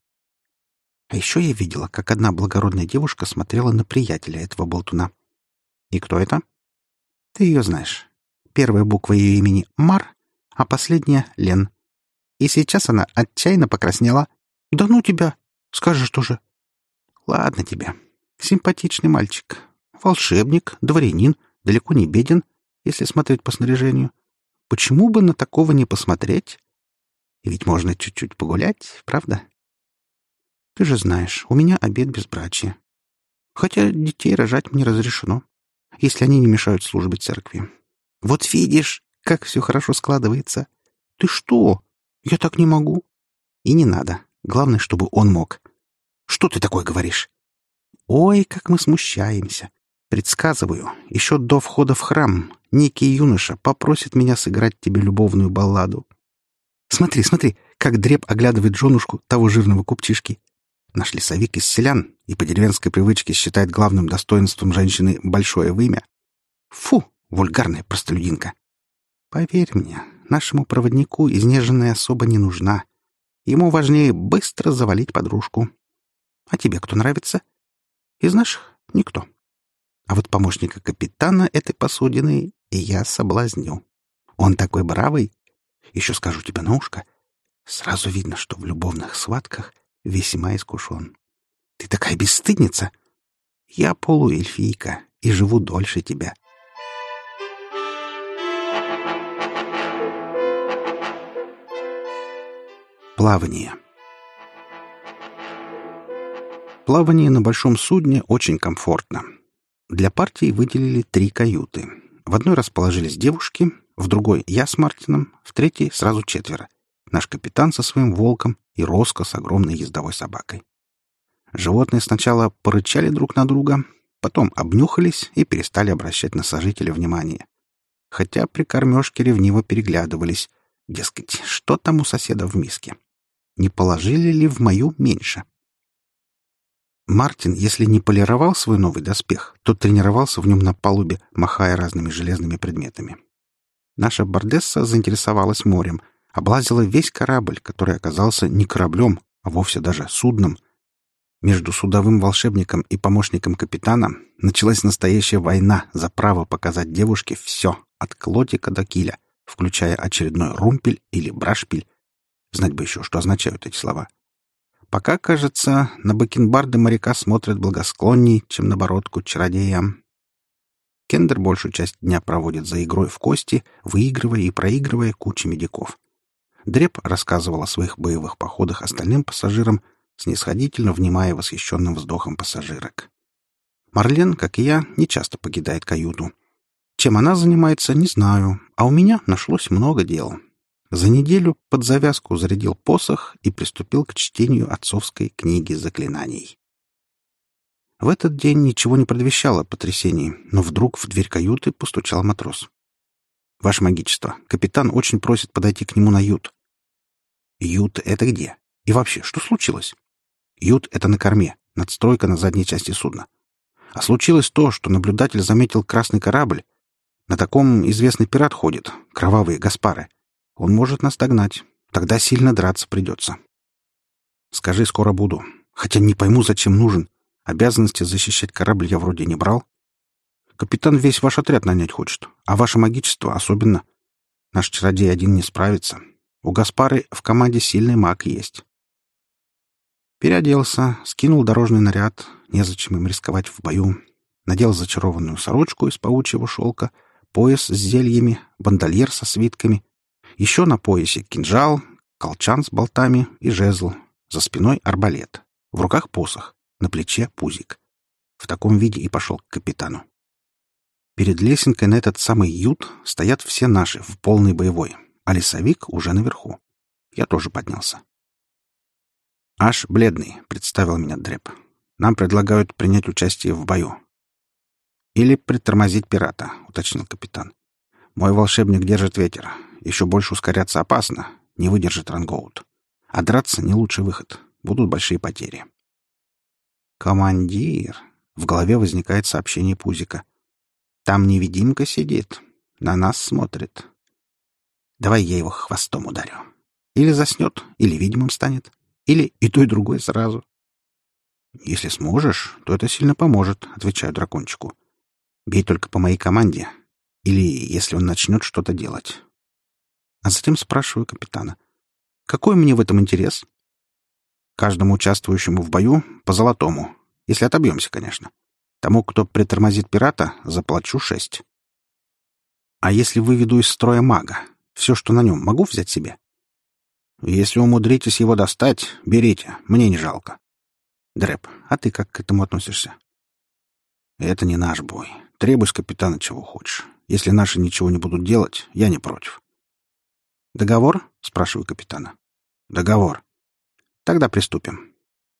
S1: А еще я видела, как одна благородная девушка смотрела на приятеля этого болтуна. И кто это? Ты ее знаешь. Первая буква ее имени — Мар, а последняя — Лен. И сейчас она отчаянно покраснела. Да ну тебя! Скажешь тоже. Ладно тебе. Симпатичный мальчик. Волшебник, дворянин, далеко не беден, если смотреть по снаряжению. Почему бы на такого не посмотреть? И ведь можно чуть-чуть погулять, правда? Ты же знаешь, у меня обет безбрачия. Хотя детей рожать мне разрешено, если они не мешают службе церкви. Вот видишь, как все хорошо складывается. Ты что? Я так не могу. И не надо. Главное, чтобы он мог. Что ты такое говоришь? Ой, как мы смущаемся. Предсказываю, еще до входа в храм некий юноша попросит меня сыграть тебе любовную балладу. Смотри, смотри, как Дреб оглядывает женушку того жирного купчишки. Наш лесовик из селян и по деревенской привычке считает главным достоинством женщины большое вымя. Фу, вульгарная простолюдинка. Поверь мне, нашему проводнику изнеженная особа не нужна. Ему важнее быстро завалить подружку. А тебе кто нравится? Из наших — никто. А вот помощника капитана этой посудины я соблазню. Он такой бравый. Еще скажу тебе на ушко. Сразу видно, что в любовных схватках весьма искушен. Ты такая бесстыдница. Я полуэльфийка и живу дольше тебя. Плавание. Плавание на большом судне очень комфортно. Для партии выделили 3 каюты. В одной расположились девушки, в другой — я с Мартином, в третьей — сразу 4. Наш капитан со своим волком и Роско с огромной ездовой собакой. Животные сначала порычали друг на друга, потом обнюхались и перестали обращать на сожителя внимание. Хотя при кормежке ревниво переглядывались. Дескать, что там у соседа в миске? Не положили ли в мою меньше? Мартин, если не полировал свой новый доспех, то тренировался в нем на палубе, махая разными железными предметами. Наша бардесса заинтересовалась морем, облазила весь корабль, который оказался не кораблем, а вовсе даже судном. Между судовым волшебником и помощником капитана началась настоящая война за право показать девушке все, от клотика до киля, включая очередной румпель или брашпиль. Знать бы еще, что означают эти слова. Пока, кажется, на бакенбарды моряка смотрят благосклонней, чем на бородку чародея. Кендер большую часть дня проводит за игрой в кости, выигрывая и проигрывая кучу медиков. Дреб рассказывал о своих боевых походах остальным пассажирам, снисходительно внимая восхищенным вздохом пассажирок. Марлен, как и я, нечасто покидает каюту. Чем она занимается, не знаю, а у меня нашлось много дел. За неделю под завязку зарядил посох и приступил к чтению отцовской книги заклинаний. В этот день ничего не предвещало потрясений, но вдруг в дверь каюты постучал матрос. «Ваше магичество, капитан очень просит подойти к нему на ют». «Ют — это где? И вообще, что случилось?» «Ют — это на корме, надстройка на задней части судна. А случилось то, что наблюдатель заметил красный корабль. На таком известный пират ходит, кровавые Гаспары. Он может нас догнать. Тогда сильно драться придется. Скажи, скоро буду. Хотя не пойму, зачем нужен. Обязанности защищать корабль я вроде не брал. Капитан весь ваш отряд нанять хочет, а ваше магичество особенно. Наш чародей один не справится. У Гаспары в команде сильный маг есть». Переоделся, скинул дорожный наряд, незачем им рисковать в бою, надел зачарованную сорочку из паучьего шелка, пояс с зельями, бандольер со свитками. Еще на поясе кинжал, колчан с болтами и жезл. За спиной арбалет. В руках посох. На плече пузик. В таком виде и пошел к капитану. Перед лесенкой на этот самый ют стоят все наши в полной боевой, а лесовик уже наверху. Я тоже поднялся. «Аш бледный», — представил меня Дреб. «Нам предлагают принять участие в бою». «Или притормозить пирата», — уточнил капитан. «Мой волшебник держит ветер. Еще больше ускоряться опасно. Не выдержит рангоут. А драться — не лучший выход. Будут большие потери». «Командир!» — в голове возникает сообщение Пузика. «Там невидимка сидит. На нас смотрит. Давай я его хвостом ударю. Или заснет, или видимым станет. Или и то, и другое сразу». «Если сможешь, то это сильно поможет», — отвечаю дракончику. «Бей только по моей команде. Или если он начнет что-то делать». А затем спрашиваю капитана. «Какой мне в этом интерес?» «Каждому участвующему в бою по золотому. Если отобьемся, конечно. Тому, кто притормозит пирата, заплачу 6. А если выведу из строя мага, все, что на нем, могу взять себе?» «Если умудритесь его достать, берите. Мне не жалко». «Дреб, а ты как к этому относишься?» «Это не наш бой. Требуй с капитана чего хочешь. Если наши ничего не будут делать, я не против». «Договор?» — спрашиваю капитана. «Договор. Тогда приступим».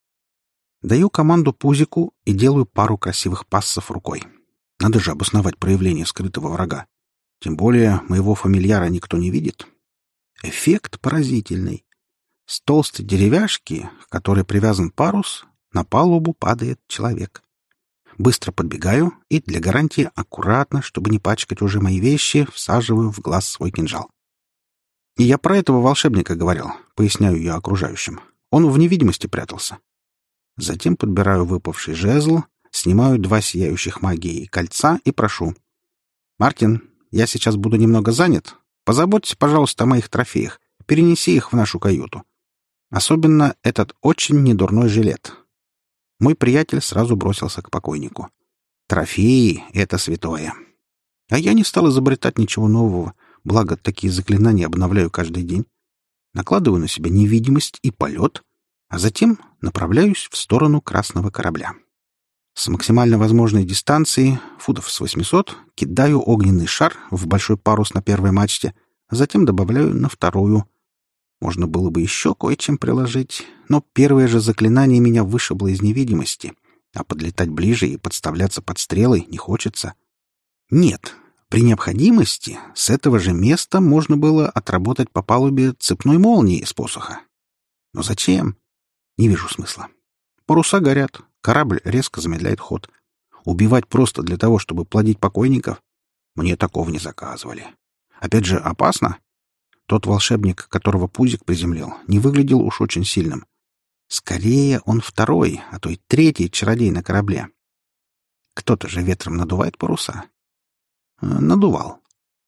S1: Даю команду Пузику и делаю пару красивых пассов рукой. Надо же обосновать проявление скрытого врага. Тем более моего фамильяра никто не видит. Эффект поразительный. С толстой деревяшки, к которой привязан парус, на палубу падает человек. Быстро подбегаю и для гарантии аккуратно, чтобы не пачкать уже мои вещи, всаживаю в глаз свой кинжал. И я про этого волшебника говорил, поясняю я окружающим. Он в невидимости прятался. Затем подбираю выпавший жезл, снимаю 2 сияющих магией кольца и прошу. «Мартин, я сейчас буду немного занят. Позаботься, пожалуйста, о моих трофеях. Перенеси их в нашу каюту. Особенно этот очень недурной жилет». Мой приятель сразу бросился к покойнику. Трофеи — это святое. А я не стал изобретать ничего нового, благо такие заклинания обновляю каждый день. Накладываю на себя невидимость и полет, а затем направляюсь в сторону красного корабля. С максимально возможной дистанции, футов с 800, кидаю огненный шар в большой парус на первой мачте, а затем добавляю на вторую. Можно было бы еще кое-чем приложить, но первое же заклинание меня вышибло из невидимости, а подлетать ближе и подставляться под стрелы не хочется. Нет, при необходимости с этого же места можно было отработать по палубе цепной молнией с посоха. Но зачем? Не вижу смысла. Паруса горят, корабль резко замедляет ход. Убивать просто для того, чтобы плодить покойников? Мне такого не заказывали. Опять же, опасно. Тот волшебник, которого Пузик приземлил, не выглядел уж очень сильным. Скорее, он второй, а то и третий чародей на корабле. Кто-то же ветром надувает паруса. Надувал.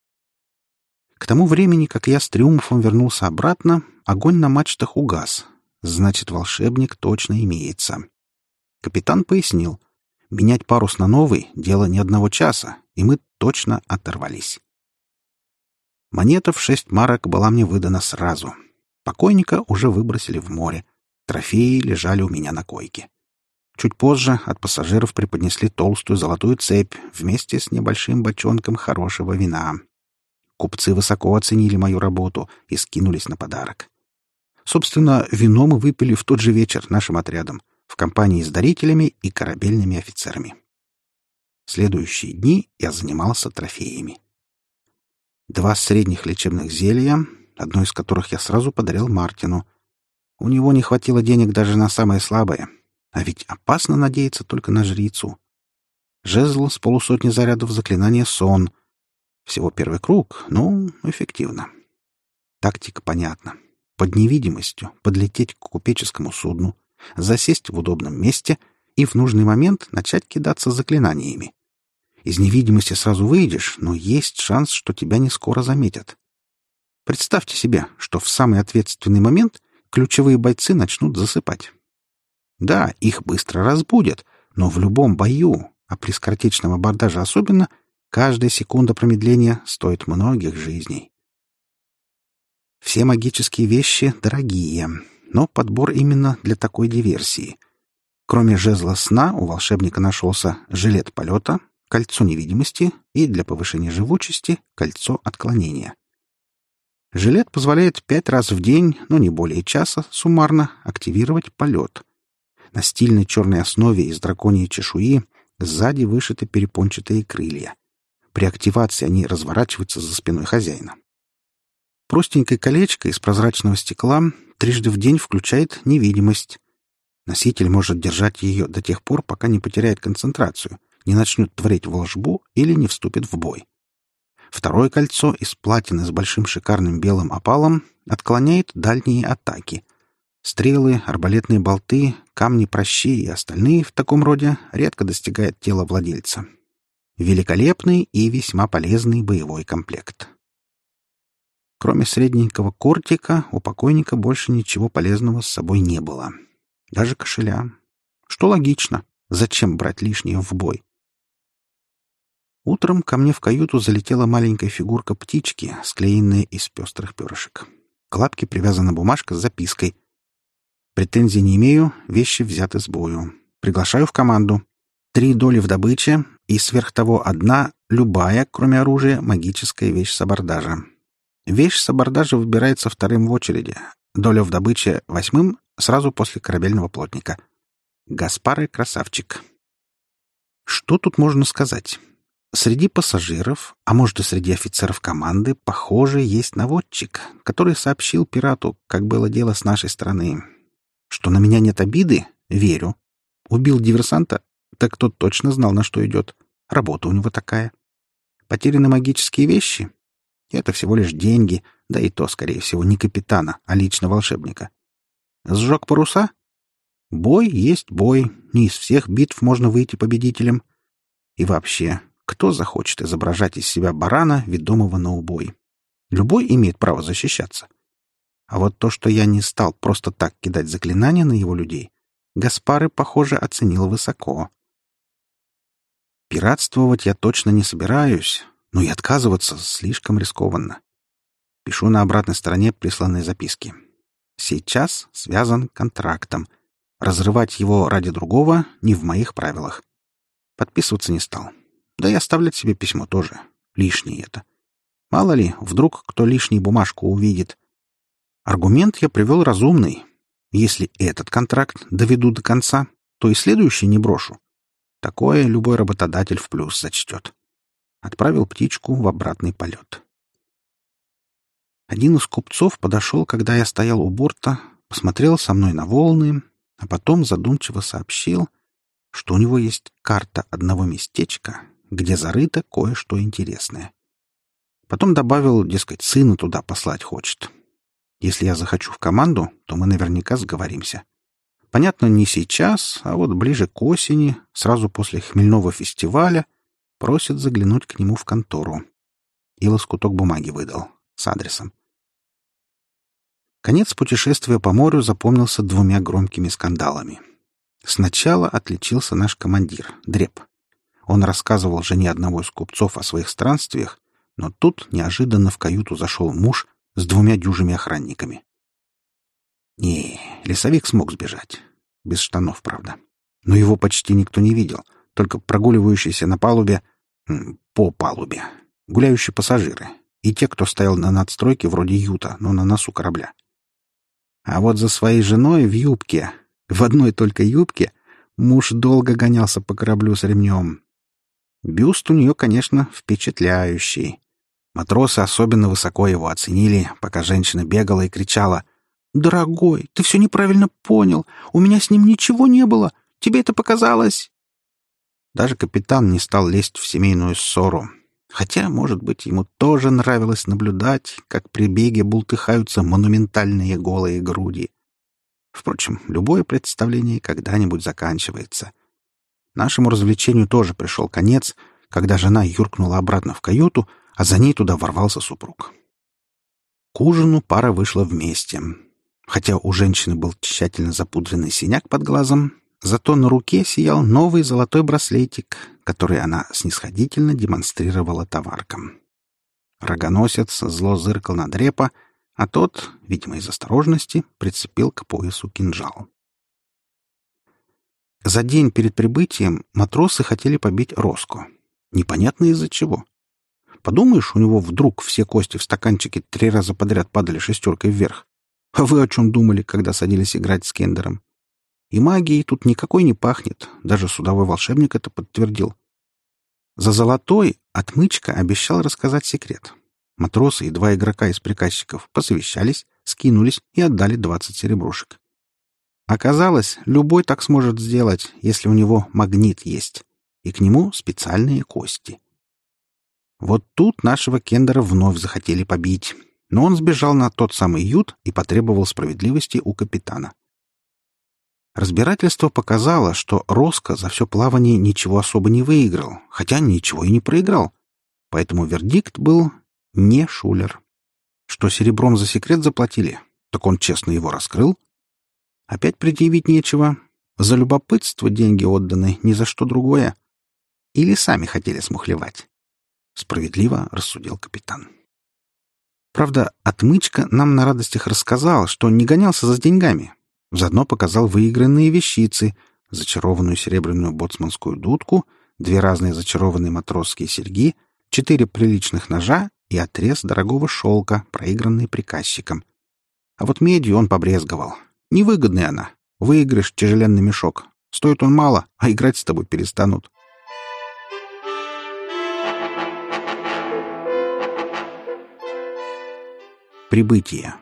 S1: К тому времени, как я с триумфом вернулся обратно, огонь на мачтах угас. Значит, волшебник точно имеется. Капитан пояснил. Менять парус на новый — дело не 1 часа, и мы точно оторвались. Монета в 6 марок была мне выдана сразу. Покойника уже выбросили в море. Трофеи лежали у меня на койке. Чуть позже от пассажиров преподнесли толстую золотую цепь вместе с небольшим бочонком хорошего вина. Купцы высоко оценили мою работу и скинулись на подарок. Собственно, вино мы выпили в тот же вечер нашим отрядом, в компании с дарителями и корабельными офицерами. Следующие дни я занимался трофеями. 2 средних лечебных зелья, одно из которых я сразу подарил Мартину. У него не хватило денег даже на самое слабое. А ведь опасно надеяться только на жрицу. Жезл с 150 зарядов заклинания «Сон». Всего 1 круг, но эффективно. Тактика понятна. Под невидимостью подлететь к купеческому судну, засесть в удобном месте и в нужный момент начать кидаться заклинаниями. Из невидимости сразу выйдешь, но есть шанс, что тебя не скоро заметят. Представьте себе, что в самый ответственный момент ключевые бойцы начнут засыпать. Да, их быстро разбудят, но в любом бою, а при скоротечном абордаже особенно, каждая секунда промедления стоит многих жизней. Все магические вещи дорогие, но подбор именно для такой диверсии. Кроме жезла сна у волшебника нашелся жилет полета, кольцо невидимости и, для повышения живучести, кольцо отклонения. Жилет позволяет 5 раз в день, но не более часа, суммарно активировать полет. На стильной черной основе из драконьей чешуи сзади вышиты перепончатые крылья. При активации они разворачиваются за спиной хозяина. Простенькое колечко из прозрачного стекла трижды в день включает невидимость. Носитель может держать ее до тех пор, пока не потеряет концентрацию, не начнет творить волшбу или не вступит в бой. Второе кольцо из платины с большим шикарным белым опалом отклоняет дальние атаки. Стрелы, арбалетные болты, камни пращи и остальные в таком роде редко достигают тела владельца. Великолепный и весьма полезный боевой комплект. Кроме средненького кортика, у покойника больше ничего полезного с собой не было. Даже кошеля. Что логично. Зачем брать лишнее в бой? Утром ко мне в каюту залетела маленькая фигурка птички, склеенная из пестрых перышек. К лапке привязана бумажка с запиской. Претензий не имею, вещи взяты с бою. Приглашаю в команду. 3 доли в добыче и сверх того 1, любая, кроме оружия, магическая вещь с абордажа. Вещь с абордажа выбирается вторым в очереди. Доля в добыче 8, сразу после корабельного плотника. Гаспары красавчик. Что тут можно сказать? Среди пассажиров, а может и среди офицеров команды, похоже, есть наводчик, который сообщил пирату, как было дело с нашей стороны. Что на меня нет обиды? Верю. Убил диверсанта? Так тот точно знал, на что идет. Работа у него такая. Потеряны магические вещи? Это всего лишь деньги, да и то, скорее всего, не капитана, а лично волшебника. Сжег паруса? Бой есть бой, не из всех битв можно выйти победителем. И вообще, кто захочет изображать из себя барана, ведомого на убой? Любой имеет право защищаться. А вот то, что я не стал просто так кидать заклинания на его людей, Гаспары, похоже, оценил высоко. Пиратствовать я точно не собираюсь, но и отказываться слишком рискованно. Пишу на обратной стороне присланной записки. Сейчас связан контрактом. Разрывать его ради другого не в моих правилах. Подписываться не стал. Да и оставлять себе письмо тоже. Лишнее это. Мало ли, вдруг кто лишнюю бумажку увидит. Аргумент я привел разумный. Если этот контракт доведу до конца, то и следующий не брошу. Такое любой работодатель в плюс зачтет. Отправил птичку в обратный полет. Один из купцов подошел, когда я стоял у борта, посмотрел со мной на волны, а потом задумчиво сообщил, что у него есть карта одного местечка, где зарыто кое-что интересное. Потом добавил, дескать, сына туда послать хочет. Если я захочу в команду, то мы наверняка сговоримся. Понятно, не сейчас, а вот ближе к осени, сразу после хмельного фестиваля, просит заглянуть к нему в контору. И лоскуток бумаги выдал с адресом. Конец путешествия по морю запомнился 2 громкими скандалами. Сначала отличился наш командир, Дреб. Он рассказывал жене одного из купцов о своих странствиях, но тут неожиданно в каюту зашел муж с 2 дюжими охранниками. Не, лесовик смог сбежать. Без штанов, правда. Но его почти никто не видел, только прогуливающиеся на палубе, по палубе, гуляющие пассажиры и те, кто стоял на надстройке вроде юта, но на носу корабля. А вот за своей женой в юбке, в одной только юбке, муж долго гонялся по кораблю с ремнем. Бюст у нее, конечно, впечатляющий. Матросы особенно высоко его оценили, пока женщина бегала и кричала: «Дорогой, ты все неправильно понял. У меня с ним ничего не было. Тебе это показалось». Даже капитан не стал лезть в семейную ссору. Хотя, может быть, ему тоже нравилось наблюдать, как при беге бултыхаются монументальные голые груди. Впрочем, любое представление когда-нибудь заканчивается. Нашему развлечению тоже пришел конец, когда жена юркнула обратно в каюту, а за ней туда ворвался супруг. К ужину пара вышла вместе. Хотя у женщины был тщательно запудренный синяк под глазом, зато на руке сиял новый золотой браслетик, который она снисходительно демонстрировала товаркам. Рогоносец зло зыркал на Дрепа, а тот, видимо, из осторожности, прицепил к поясу кинжал. За день перед прибытием матросы хотели побить Роску. Непонятно из-за чего. Подумаешь, у него вдруг все кости в стаканчике 3 раза подряд падали шестеркой вверх. А вы о чем думали, когда садились играть с Кендером? И магией тут никакой не пахнет. Даже судовой волшебник это подтвердил. За золотой отмычка обещал рассказать секрет. Матросы и 2 игрока из приказчиков посовещались, скинулись и отдали 20 серебрушек. Оказалось, любой так сможет сделать, если у него магнит есть, и к нему специальные кости. Вот тут нашего Кендера вновь захотели побить, но он сбежал на тот самый ют и потребовал справедливости у капитана. Разбирательство показало, что Роско за все плавание ничего особо не выиграл, хотя ничего и не проиграл. Поэтому вердикт был «не шулер». Что серебром за секрет заплатили, так он честно его раскрыл. Опять предъявить нечего. За любопытство деньги отданы, ни за что другое. Или сами хотели смухлевать. Справедливо рассудил капитан. Правда, отмычка нам на радостях рассказал, что не гонялся за деньгами. Заодно показал выигранные вещицы, зачарованную серебряную боцманскую дудку, 2 разные зачарованные матросские серьги, 4 приличных ножа и отрез дорогого шелка, проигранный приказчиком. А вот медью он побрезговал. Невыгодная она. Выиграешь тяжеленный мешок. Стоит он мало, а играть с тобой перестанут. Прибытие.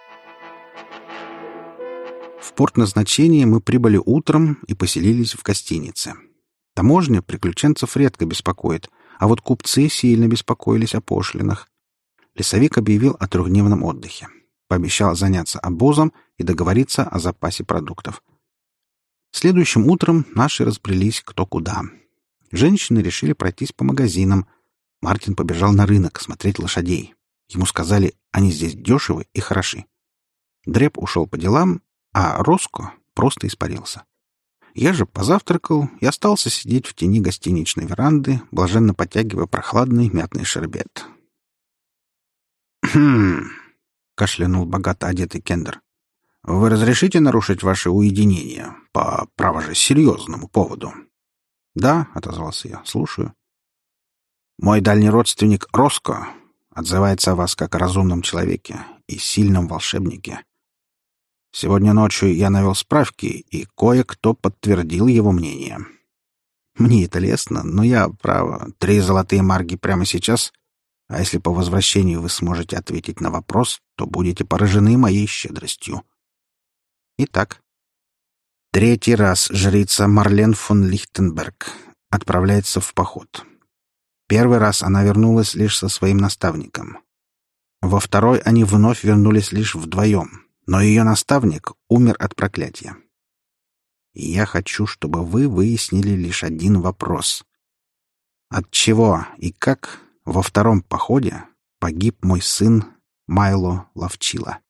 S1: В порт назначения мы прибыли утром и поселились в гостинице. Таможня приключенцев редко беспокоит, а вот купцы сильно беспокоились о пошлинах. Лесовик объявил о 3-дневном отдыхе. Пообещал заняться обозом и договориться о запасе продуктов. Следующим утром наши разбрелись кто куда. Женщины решили пройтись по магазинам. Мартин побежал на рынок смотреть лошадей. Ему сказали, они здесь дешевы и хороши. Дреб ушел по делам, а Роско просто испарился. Я же позавтракал и остался сидеть в тени гостиничной веранды, блаженно потягивая прохладный мятный шербет. «Хм!» — кашлянул богато одетый Кендер. «Вы разрешите нарушить ваше уединение по, право же, серьезному поводу?» «Да», — отозвался я, — «слушаю». «Мой дальний родственник Роско отзывается о вас как о разумном человеке и сильном волшебнике. Сегодня ночью я навел справки, и кое-кто подтвердил его мнение. Мне это лестно, но я, право, 3 золотые марги прямо сейчас, а если по возвращении вы сможете ответить на вопрос, то будете поражены моей щедростью. Итак, 3-й раз жрица Марлен фон Лихтенберг отправляется в поход. 1-й раз она вернулась лишь со своим наставником. Во 2-й они вновь вернулись лишь вдвоем, но ее наставник умер от проклятия. И я хочу, чтобы вы выяснили лишь один вопрос. От чего и как во 2-м походе погиб мой сын Майло Ловчила?